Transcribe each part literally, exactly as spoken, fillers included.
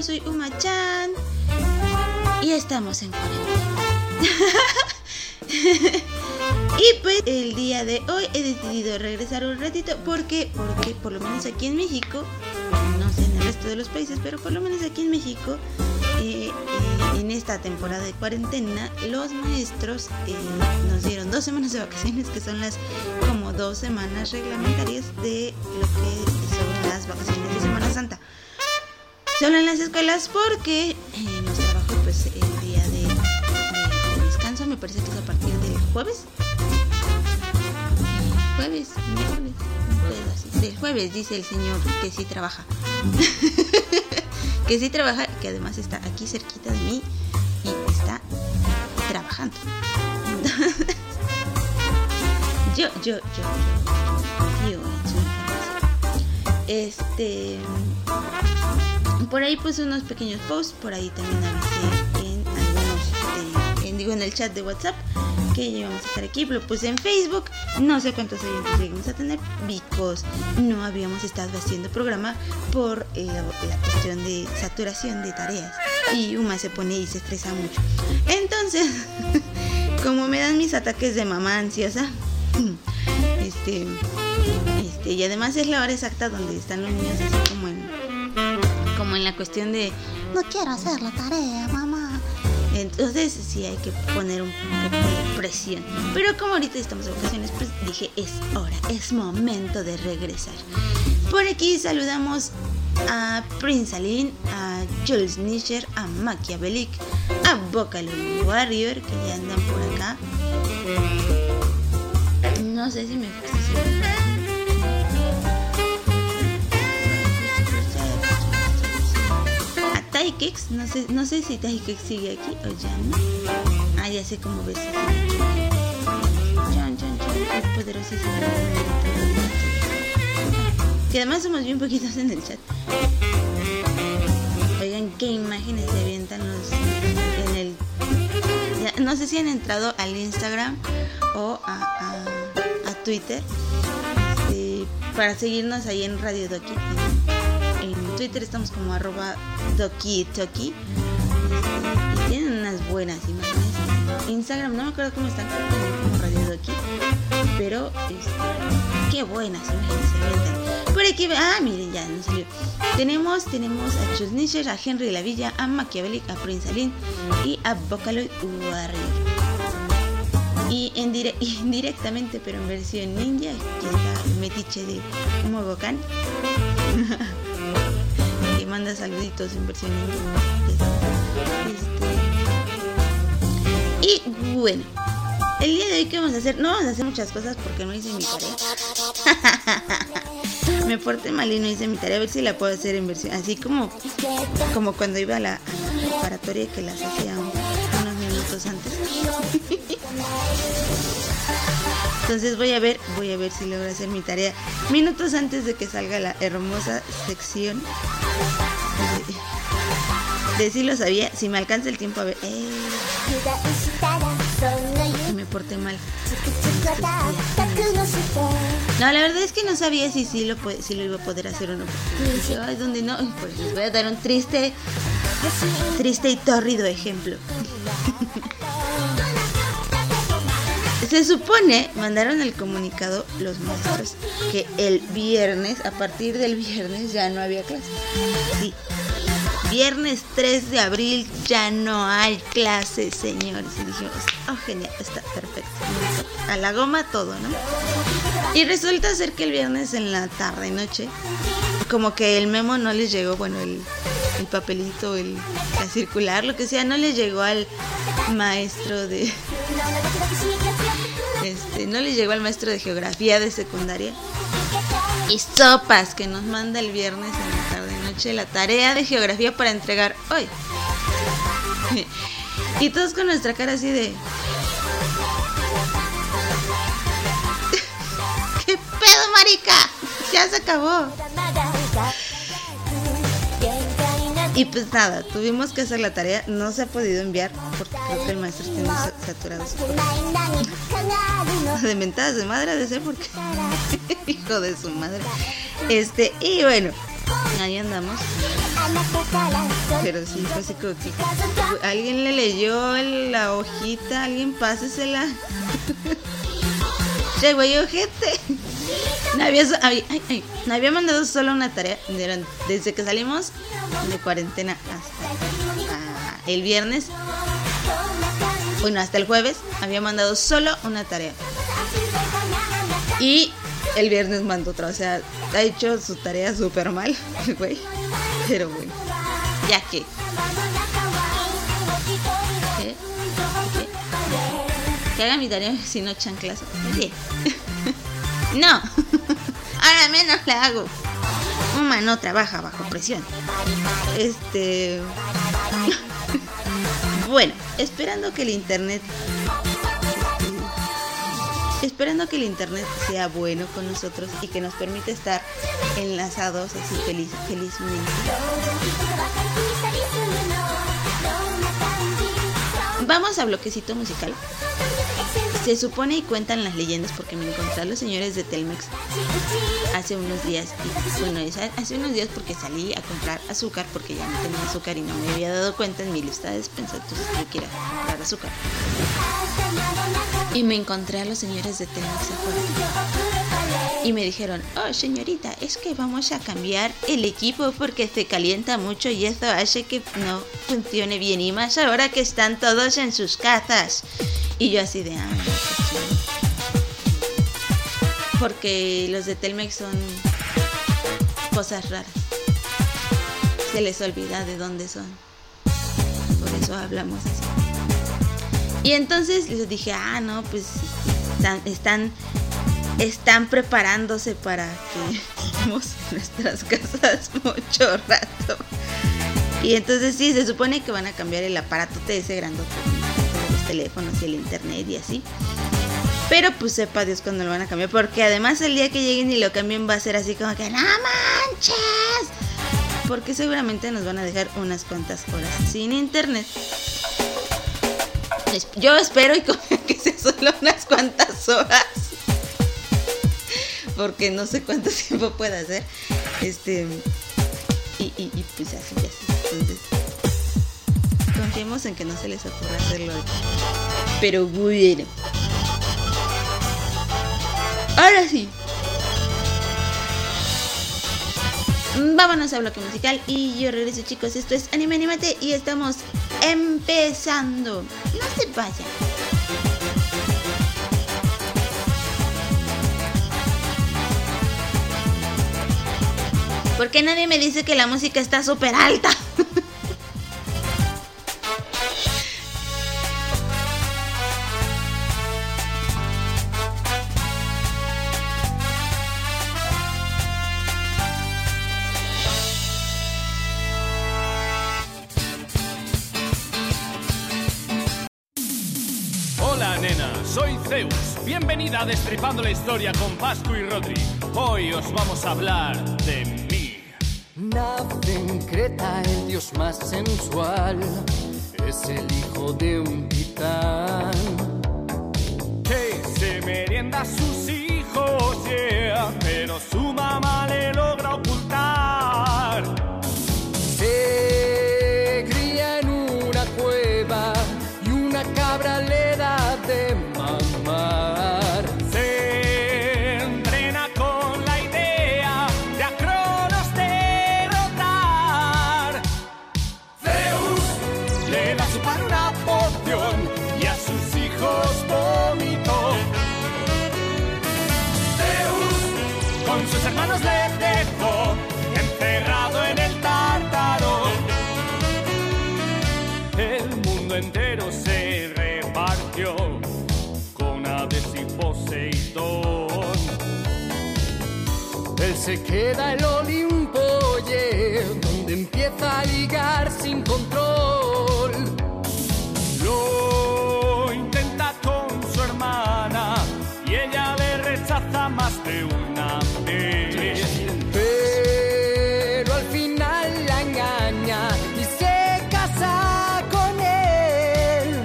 soy Uma-chan y estamos en cuarentena. Y pues el día de hoy he decidido regresar un ratito porque, porque por lo menos aquí en México, no sé en el resto de los países, pero por lo menos aquí en México, eh, eh, en esta temporada de cuarentena, los maestros eh, nos dieron dos semanas de vacaciones, que son las como dos semanas reglamentarias de lo que son las vacaciones de Semana Santa. Solo en las escuelas porque eh, los trabajos, pues el día de, de, de descanso me parece que es a partir del jueves. Jueves, miércoles, un pedo así. Del jueves, dice el señor que sí trabaja. Que sí trabaja, que además está aquí cerquita de mí y está trabajando. yo, yo, yo, yo, yo, este, por ahí puse unos pequeños posts, por ahí también avisé en algunos, eh, en, digo en el chat de WhatsApp, que ya vamos a estar aquí. Lo puse en Facebook. No sé cuántos oyentes llegamos a tener, because no habíamos estado haciendo programa por eh, la cuestión de saturación de tareas. Y Uma se pone y se estresa mucho. Entonces, como me dan mis ataques de mamá ansiosa, este, este, y además es la hora exacta donde están los niños así como en, como en la cuestión de no quiero hacer la tarea, mamá. Entonces sí hay que poner un poco de presión. Pero como ahorita estamos de vacaciones, pues dije, es hora, es momento de regresar. Por aquí saludamos a Prince Aline, a Jules Nischer, a Machiavellic, a Vocaloid Warrior, que ya andan por acá. No sé si me Taikix, no sé, no sé si Taikix sigue aquí o ya no. Ah, ya sé cómo ves. Chan, chan, chan, es poderosísimo. Que además somos bien poquitos en el chat. Oigan, qué imágenes se avientan los en el. Ya, no sé si han entrado al Instagram o a, a, a Twitter, este, para seguirnos ahí en Radio Doki. En Twitter estamos como arroba Doki Toki y tienen unas buenas imágenes. Instagram no me acuerdo cómo están, como Radio Doki, pero este, qué buenas imágenes se avientan. Por aquí, ah, miren, ya nos salió. Tenemos, tenemos a Jules Nischer, a Henry de la Villa, a Machiavellic, a Prince Aline y a Vocaloid Warrior. Y en dire- indirectamente, pero en versión ninja, aquí está el metiche de Mogokan. Que manda saluditos en versión ninja. Este... Y bueno, el día de hoy, ¿qué vamos a hacer? No vamos a hacer muchas cosas porque no hice mi tarea. Me porté mal y no hice mi tarea. A ver si la puedo hacer en versión así como, como cuando iba a la, a la preparatoria, que las hacía unos minutos antes. Entonces voy a ver, voy a ver si logro hacer mi tarea minutos antes de que salga la hermosa sección de, de si lo sabía, si me alcanza el tiempo a ver. Eh, me porté mal. No, la verdad es que no sabía si sí lo, si lo iba a poder hacer o no. Dije, ay, ¿dónde no? Pues les voy a dar un triste, triste y tórrido ejemplo. Se supone, mandaron el comunicado los maestros que el viernes, a partir del viernes ya no había clase. Sí, viernes tres de abril ya no hay clase, señores. Y dijimos, oh, genial, está perfecto. A la goma todo, ¿no? Y resulta ser que el viernes en la tarde, noche, como que el memo no les llegó, bueno, el, el papelito, el, la circular, lo que sea, no les llegó al maestro de... Este, no les llegó al maestro de geografía de secundaria. Y sopas que nos manda el viernes en la tarde noche la tarea de geografía para entregar hoy. Y todos con nuestra cara así de... ¿Qué pedo, marica? Ya se acabó. Y pues nada, tuvimos que hacer la tarea. No se ha podido enviar porque creo que el maestro tiene saturado su de mentadas de madre, de ser porque hijo de su madre. Este, y bueno, ahí andamos. pero sí, fue así como que alguien le leyó la hojita, alguien pásesela. Che, güey, ojete. Me había, ay, ay, ay, me había mandado solo una tarea desde que salimos de cuarentena hasta ah, el viernes. Bueno, hasta el jueves había mandado solo una tarea. Y el viernes mandó otra, o sea, ha hecho su tarea súper mal, güey. Pero bueno, ya que. ¿Qué? ¿Qué? Que haga mi tarea si no chanclazo. Oye. No. Ahora menos la hago. Uma no trabaja bajo presión. Este. Bueno, esperando que el internet. Esperando que el internet sea bueno con nosotros y que nos permita estar enlazados así feliz, felizmente. Vamos a bloquecito musical. Se supone y cuentan las leyendas, porque me encontré a los señores de Telmex hace unos días. Y, bueno, hace unos días porque salí a comprar azúcar, porque ya no tenía azúcar y no me había dado cuenta en mi lista de despensa. Entonces yo quiero comprar azúcar. Y me encontré a los señores de Telmex afuera. Y me dijeron, oh señorita, es que vamos a cambiar el equipo porque se calienta mucho y eso hace que no funcione bien. Y más ahora que están todos en sus casas. Y yo así de, ah, porque los de Telmex son cosas raras. Se les olvida de dónde son. Por eso hablamos así. Y entonces les dije, ah, no, pues están, están, están preparándose para que estemos en nuestras casas mucho rato. Y entonces sí, se supone que van a cambiar el aparato T S grandote, los teléfonos y el internet y así. Pero pues sepa Dios cuándo lo van a cambiar, porque además el día que lleguen y lo cambien va a ser así como que ¡no manches! Porque seguramente nos van a dejar unas cuantas horas sin internet. Yo espero y confío que sea solo unas cuantas horas, porque no sé cuánto tiempo pueda hacer. Este y, y, y pues así, así. Entonces confiemos en que no se les ocurra hacerlo. Pero bueno, ahora sí, vámonos a bloque musical y yo regreso, chicos. Esto es Anime Animate y estamos empezando. No se vayan. Porque nadie me dice que la música está súper alta. Soy Zeus, bienvenida a Destripando la Historia con Pascu y Rodri. Hoy os vamos a hablar de mí. Nace en Creta el dios más sensual, es el hijo de un titán que se merienda a sus hijos, yeah, pero su mamá le logra ocultar. Se cría en una cueva y una cabra le da de mamar. Se entrena con la idea de a Cronos derrotar. Zeus le da a su padre una poción y a sus hijos vomitó. Zeus con sus hermanos le dejó encerrado en el Tártaro. El mundo entero se repartió con Hades y Poseidón. Él se queda en el Olimpo, yeah, donde empieza a ligar sin control. Lo intenta con su hermana y ella le rechaza más de una vez. Pero al final la engaña y se casa con él.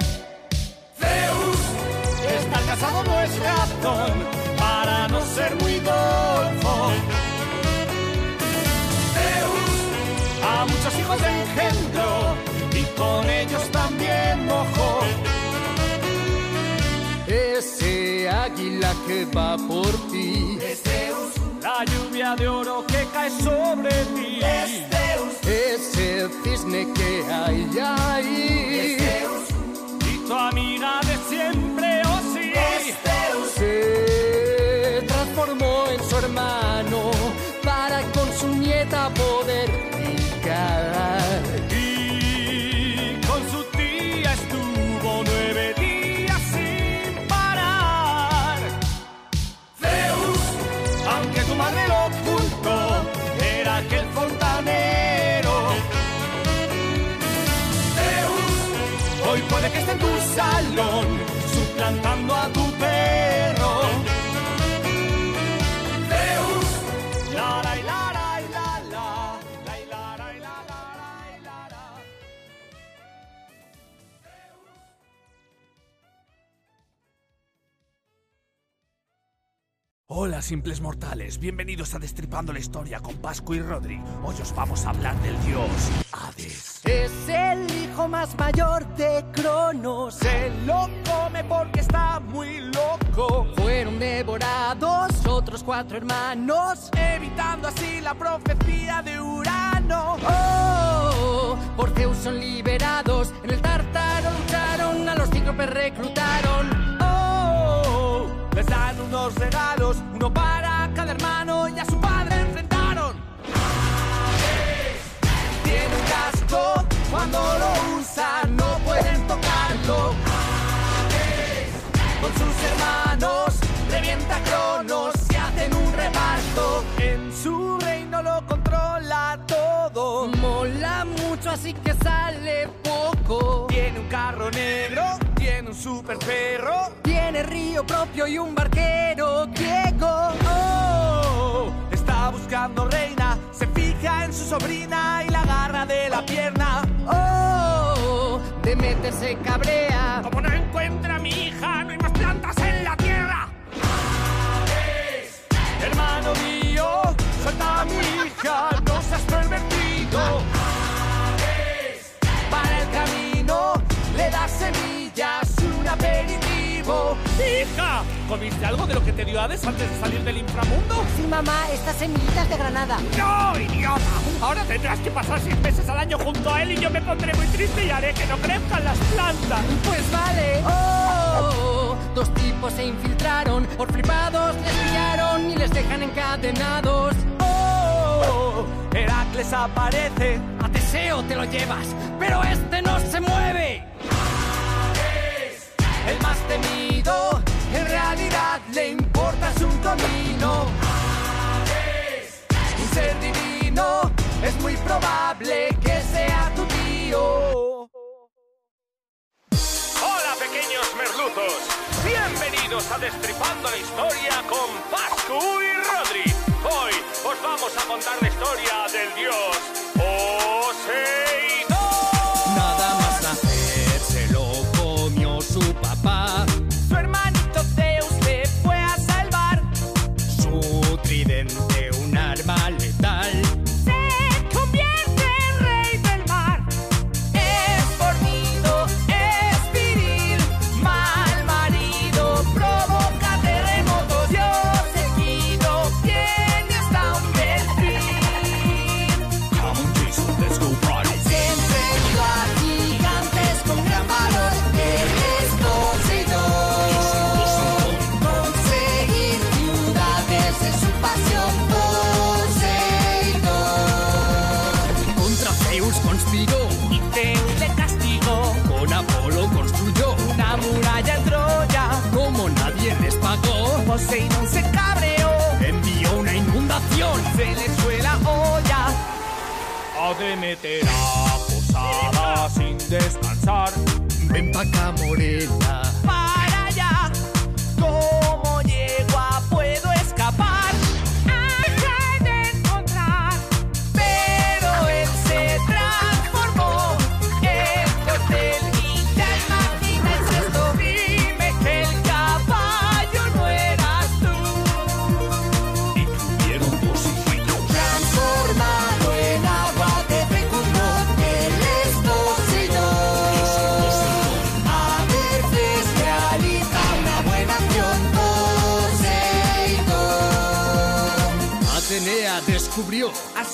Zeus, estar casado no es razón para no ser muy golfo. Zeus a muchos hijos engendró y con ellos también mojó. Ese águila que va por ti Es Zeus, la lluvia de oro que cae sobre ti. Es Zeus, ese cisne que hay ahí. es Zeus, y tu amiga de siempre, oh sí. Es Zeus, Se transformó en su hermano para con su nieta poder picar. y con su tía estuvo nueve días sin parar. Zeus, aunque tu madre lo ocultó, era aquel fontanero. Zeus, hoy puede que esté en tu salón, suplantando a tu perro. Zeus, la la y la la y la la, la y la la y la la la y la la. Hola simples mortales, bienvenidos a Destripando la Historia con Pascu y Rodri. Hoy os vamos a hablar del dios Hades. Es el hijo más mayor de Cronos. Se lo come porque está muy loco, Fueron devorados otros cuatro hermanos. evitando así la profecía de Urano. Oh, por Zeus son liberados. En el Tártaro lucharon, a los cíclopes reclutaron. Oh, les dan unos regalos, uno para cada hermano, y a su padre enfrentaron. Tiene un casco, cuando lo usa no pueden tocarlo. Con sus hermanos revienta a Cronos y hacen un reparto. En su reino lo controla todo. Mola mucho, así que sale poco. Tiene un carro negro, tiene un super perro. Tiene río propio y un barquero griego. Oh, está buscando reina, se fija en su sobrina y la agarra de la pierna. Oh, Demeter se cabrea. Como no encuentra a mi hija, no hay más plantas en la tierra. Hermano mío, suelta a mi hija, no seas pervertido. Para el camino le das semillas, un aperitivo. Hija, ¿comiste algo de lo que te dio Hades antes de salir del inframundo? Sí, mamá, estas semillitas de granada. ¡No, idiota! Ahora tendrás que pasar seis meses al año junto a él y yo me pondré muy triste y haré que no crezcan las plantas. Pues vale. Oh, dos tipos se infiltraron. Por flipados les pillaron y les dejan encadenados. ¡Oh! Heracles aparece. A Teseo te lo llevas, pero este no se mueve. El más temido, en realidad le importa su camino. Un ser divino, es muy probable que sea tu tío. Hola pequeños merluzos, bienvenidos a Destripando la Historia con Pascu y Rodri. Hoy os vamos a contar la historia del dios Poseidón. Nada más nacer se lo comió su papá. Su hermanito Zeus le fue a salvar. Su tridente, un arma letal. Se convierte en rey del mar. Es fornido, es viril, mal marido, provoca terremotos. Dios seguido, tiene hasta un delfín. Come on Jason, let's go party. Siempre vio a gigantes con gran valor. Él es Poseidón. Conseguir ciudades es su pasión. Poseidón. Contra Zeus conspiró. Y Zeus le castigó. Con Apolo construyó. Una muralla en Troya. Como nadie les pagó, Poseidón se cabreó. envió una inundación. Se le fue la olla. A Demeter a posada sin descansar. Ven pa' acá, morena. Para allá. ¿Cómo llego a puedo escapar? Acá de encontrar. Pero él se transformó en corcel y ya imaginas esto. Dime que el caballo no eras tú. Y tuvieron dos hijitos. Transformado en agua te fecundó. Adiós.